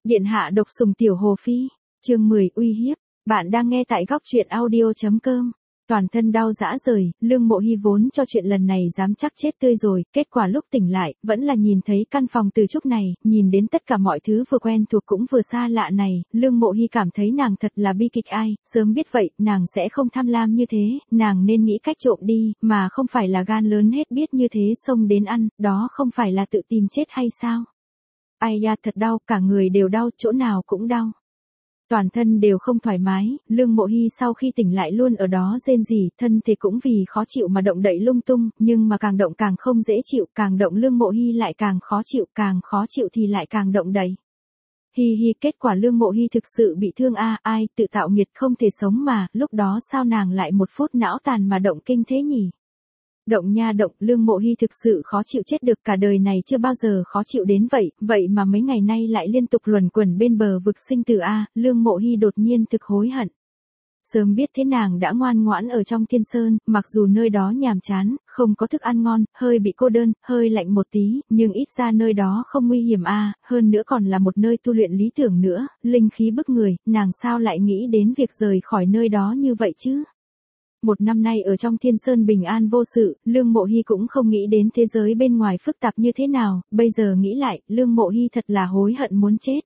Điện hạ độc sủng tiểu hồ phi, chương 10 uy hiếp, bạn đang nghe tại góc truyện audio.com. Toàn thân đau rã rời, Lương Mộ Hy vốn cho chuyện lần này dám chắc chết tươi rồi, kết quả lúc tỉnh lại, vẫn là nhìn thấy căn phòng từ trúc này, nhìn đến tất cả mọi thứ vừa quen thuộc cũng vừa xa lạ này, Lương Mộ Hy cảm thấy nàng thật là bi kịch ai, sớm biết vậy, nàng sẽ không tham lam như thế, nàng nên nghĩ cách trộm đi, mà không phải là gan lớn hết biết như thế xông đến ăn, đó không phải là tự tìm chết hay sao? Ai da thật đau, cả người đều đau, chỗ nào cũng đau. Toàn thân đều không thoải mái, Lương Mộ Hy sau khi tỉnh lại luôn ở đó rên rỉ, thân thể cũng vì khó chịu mà động đậy lung tung, nhưng mà càng động càng không dễ chịu, càng động Lương Mộ Hy lại càng khó chịu thì lại càng động đậy. Hi hi, kết quả Lương Mộ Hy thực sự bị thương ai, tự tạo nghiệt không thể sống mà, lúc đó sao nàng lại một phút não tàn mà động kinh thế nhỉ? Động nha động, Lương Mộ Hy thực sự khó chịu chết được, cả đời này chưa bao giờ khó chịu đến vậy, vậy mà mấy ngày nay lại liên tục luẩn quẩn bên bờ vực sinh tử Lương Mộ Hy đột nhiên thực hối hận. Sớm biết thế nàng đã ngoan ngoãn ở trong Thiên Sơn, mặc dù nơi đó nhàm chán, không có thức ăn ngon, hơi bị cô đơn, hơi lạnh một tí, nhưng ít ra nơi đó không nguy hiểm hơn nữa còn là một nơi tu luyện lý tưởng nữa, linh khí bức người, nàng sao lại nghĩ đến việc rời khỏi nơi đó như vậy chứ? Một năm nay ở trong Thiên Sơn bình an vô sự, Lương Mộ Hy cũng không nghĩ đến thế giới bên ngoài phức tạp như thế nào, bây giờ nghĩ lại, Lương Mộ Hy thật là hối hận muốn chết.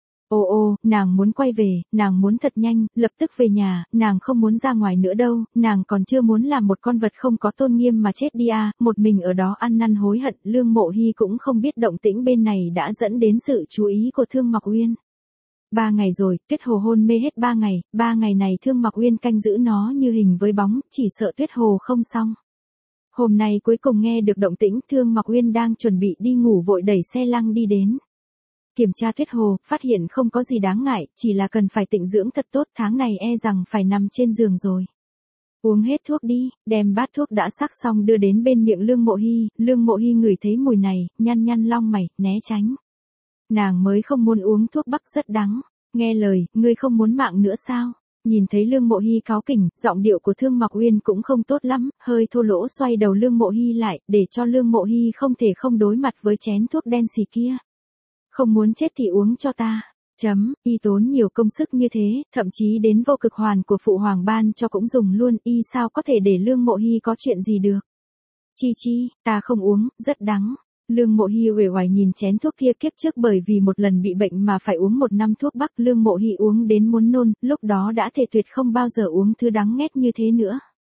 Nàng muốn quay về, nàng muốn thật nhanh, lập tức về nhà, nàng không muốn ra ngoài nữa đâu, nàng còn chưa muốn làm một con vật không có tôn nghiêm mà chết đi một mình ở đó ăn năn hối hận, Lương Mộ Hy cũng không biết động tĩnh bên này đã dẫn đến sự chú ý của Thương Mặc Uyên. 3 ngày rồi, Tuyết Hồ hôn mê hết 3 ngày này Thương Mặc Uyên canh giữ nó như hình với bóng, chỉ sợ Tuyết Hồ không xong. Hôm nay cuối cùng nghe được động tĩnh, Thương Mặc Uyên đang chuẩn bị đi ngủ vội đẩy xe lăng đi đến. Kiểm tra Tuyết Hồ, phát hiện không có gì đáng ngại, chỉ là cần phải tịnh dưỡng thật tốt, tháng này e rằng phải nằm trên giường rồi. Uống hết thuốc đi, đem bát thuốc đã sắc xong đưa đến bên miệng Lương Mộ Hy ngửi thấy mùi này, nhăn lông mày, né tránh. Nàng mới không muốn uống thuốc bắc rất đắng. Nghe lời, ngươi không muốn mạng nữa sao? Nhìn thấy Lương Mộ Hy cáu kỉnh, giọng điệu của Thương Mặc Uyên cũng không tốt lắm, hơi thô lỗ xoay đầu Lương Mộ Hy lại, để cho Lương Mộ Hy không thể không đối mặt với chén thuốc đen xì kia. Không muốn chết thì uống cho ta. Y tốn nhiều công sức như thế, thậm chí đến vô cực hoàn của phụ hoàng ban cho cũng dùng luôn, y sao có thể để Lương Mộ Hy có chuyện gì được? Chi, ta không uống, rất đắng. Lương Mộ Hy uể oải nhìn chén thuốc kia, kiếp trước bởi vì một lần bị bệnh mà phải uống 1 năm thuốc bắc, Lương Mộ Hy uống đến muốn nôn, lúc đó đã thề tuyệt không bao giờ uống thứ đắng nghét như thế nữa.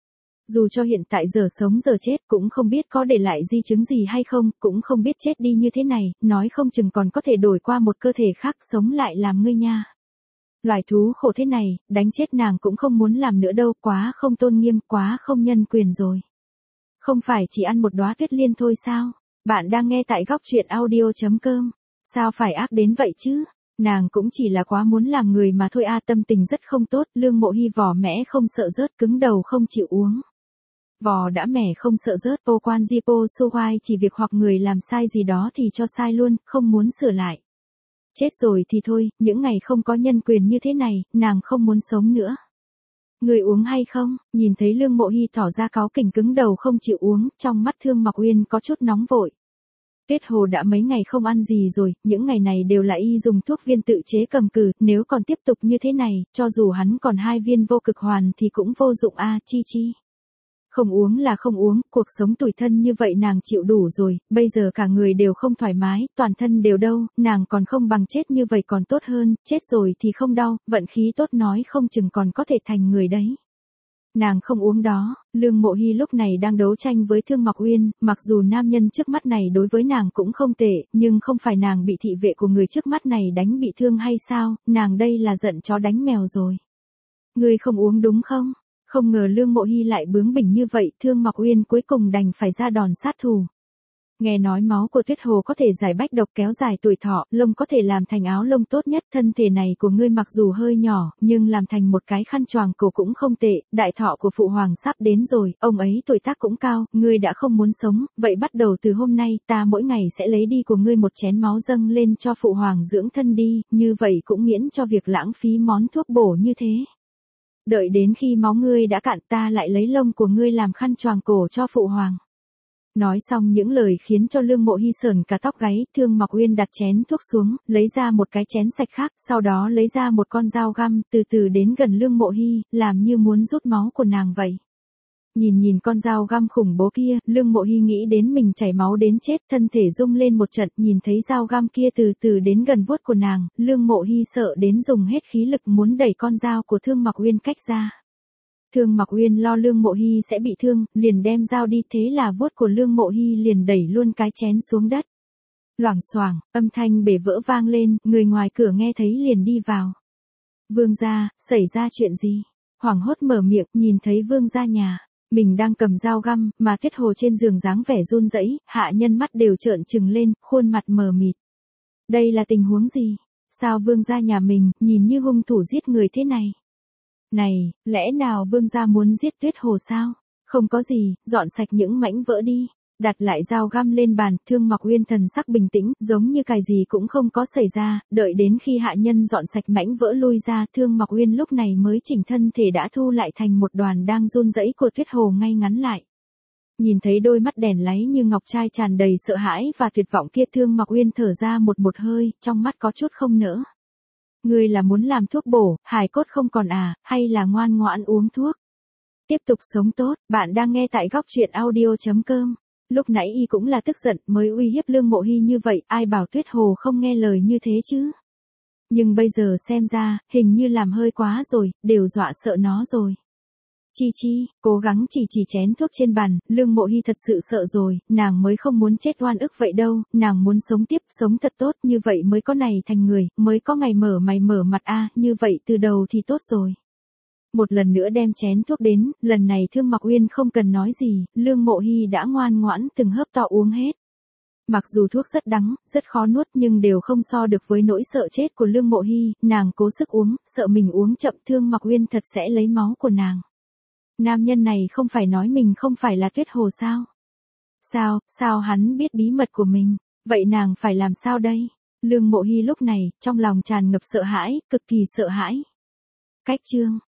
Dù cho hiện tại giờ sống giờ chết cũng không biết có để lại di chứng gì hay không, cũng không biết chết đi như thế này, nói không chừng còn có thể đổi qua một cơ thể khác sống lại làm ngươi nha. Loài thú khổ thế này, đánh chết nàng cũng không muốn làm nữa đâu, quá không tôn nghiêm, quá không nhân quyền rồi. Không phải chỉ ăn một đóa tuyết liên thôi sao? Bạn đang nghe tại góc truyện audio.com. Sao phải ác đến vậy chứ? Nàng cũng chỉ là quá muốn làm người mà thôi tâm tình rất không tốt, Lương Mộ Hy vò mẽ không sợ rớt, cứng đầu không chịu uống. Vò đã mẻ không sợ rớt, quan Jipo Sohai chỉ việc hoặc người làm sai gì đó thì cho sai luôn, không muốn sửa lại. Chết rồi thì thôi, những ngày không có nhân quyền như thế này, nàng không muốn sống nữa. Người uống hay không? Nhìn thấy Lương Mộ Hy tỏ ra cáu kỉnh cứng đầu không chịu uống, trong mắt Thương Mặc Uyên có chút nóng vội. Tuyết Hồ đã mấy ngày không ăn gì rồi, những ngày này đều là y dùng thuốc viên tự chế cầm cừ, nếu còn tiếp tục như thế này, cho dù hắn còn 2 viên vô cực hoàn thì cũng vô dụng chi. Không uống là không uống, cuộc sống tủi thân như vậy nàng chịu đủ rồi, bây giờ cả người đều không thoải mái, toàn thân đều đau, nàng còn không bằng chết như vậy còn tốt hơn, chết rồi thì không đau, vận khí tốt nói không chừng còn có thể thành người đấy. Nàng không uống đó, Lương Mộ Hy lúc này đang đấu tranh với Thương Mặc Uyên, mặc dù nam nhân trước mắt này đối với nàng cũng không tệ, nhưng không phải nàng bị thị vệ của người trước mắt này đánh bị thương hay sao, nàng đây là giận chó đánh mèo rồi. Ngươi không uống đúng không? Không ngờ Lương Mộ Hy lại bướng bỉnh như vậy, Thương Mặc Uyên cuối cùng đành phải ra đòn sát thủ. Nghe nói máu của Tuyết Hồ có thể giải bách độc kéo dài tuổi thọ, lông có thể làm thành áo lông tốt nhất, thân thể này của ngươi mặc dù hơi nhỏ, nhưng làm thành một cái khăn choàng cổ cũng không tệ, đại thọ của phụ hoàng sắp đến rồi, ông ấy tuổi tác cũng cao, ngươi đã không muốn sống, vậy bắt đầu từ hôm nay, ta mỗi ngày sẽ lấy đi của ngươi một chén máu dâng lên cho phụ hoàng dưỡng thân đi, như vậy cũng miễn cho việc lãng phí món thuốc bổ như thế. Đợi đến khi máu ngươi đã cạn ta lại lấy lông của ngươi làm khăn choàng cổ cho phụ hoàng. Nói xong những lời khiến cho Lương Mộ Hy sởn cả tóc gáy, Thương Mặc Uyên đặt chén thuốc xuống, lấy ra một cái chén sạch khác, sau đó lấy ra một con dao găm, từ từ đến gần Lương Mộ Hy, làm như muốn rút máu của nàng vậy. Nhìn con dao găm khủng bố kia, Lương Mộ Hy nghĩ đến mình chảy máu đến chết, thân thể rung lên một trận, nhìn thấy dao găm kia từ từ đến gần vuốt của nàng, Lương Mộ Hy sợ đến dùng hết khí lực muốn đẩy con dao của Thương Mặc Uyên cách ra. Thương Mặc Uyên lo Lương Mộ Hy sẽ bị thương, liền đem dao đi, thế là vuốt của Lương Mộ Hy liền đẩy luôn cái chén xuống đất. Loảng xoảng, âm thanh bể vỡ vang lên, người ngoài cửa nghe thấy liền đi vào. Vương gia, xảy ra chuyện gì? Hoảng hốt mở miệng, nhìn thấy vương gia nhà. Mình đang cầm dao găm, mà Tuyết Hồ trên giường dáng vẻ run rẩy, hạ nhân mắt đều trợn trừng lên, khuôn mặt mờ mịt. Đây là tình huống gì? Sao vương gia nhà mình, nhìn như hung thủ giết người thế này? Này, lẽ nào vương gia muốn giết Tuyết Hồ sao? Không có gì, dọn sạch những mảnh vỡ đi. Đặt lại dao găm lên bàn, Thương Mặc Uyên thần sắc bình tĩnh, giống như cái gì cũng không có xảy ra, đợi đến khi hạ nhân dọn sạch mảnh vỡ lui ra, Thương Mặc Uyên lúc này mới chỉnh thân thể đã thu lại thành một đoàn đang run rẩy của Tuyết Hồ ngay ngắn lại. Nhìn thấy đôi mắt đèn láy như ngọc trai tràn đầy sợ hãi và tuyệt vọng kia, Thương Mặc Uyên thở ra một hơi, trong mắt có chút không nỡ. Ngươi là muốn làm thuốc bổ, hài cốt không còn à, hay là ngoan ngoãn uống thuốc? Tiếp tục sống tốt, bạn đang nghe tại góc truyện audio.com. Lúc nãy y cũng là tức giận mới uy hiếp Lương Mộ Hy như vậy, ai bảo Tuyết Hồ không nghe lời như thế chứ. Nhưng bây giờ xem ra, hình như làm hơi quá rồi, đều dọa sợ nó rồi. Chi, cố gắng chỉ chén thuốc trên bàn, Lương Mộ Hy thật sự sợ rồi, nàng mới không muốn chết oan ức vậy đâu, nàng muốn sống tiếp, sống thật tốt, như vậy mới có này thành người, mới có ngày mở mày mở mặt a, như vậy từ đầu thì tốt rồi. Một lần nữa đem chén thuốc đến, lần này Thương Mặc Uyên không cần nói gì, Lương Mộ Hy đã ngoan ngoãn từng hớp to uống hết. Mặc dù thuốc rất đắng, rất khó nuốt nhưng đều không so được với nỗi sợ chết của Lương Mộ Hy, nàng cố sức uống, sợ mình uống chậm Thương Mặc Uyên thật sẽ lấy máu của nàng. Nam nhân này không phải nói mình không phải là Tuyết Hồ sao? Sao hắn biết bí mật của mình? Vậy nàng phải làm sao đây? Lương Mộ Hy lúc này, trong lòng tràn ngập sợ hãi, cực kỳ sợ hãi. Cách chương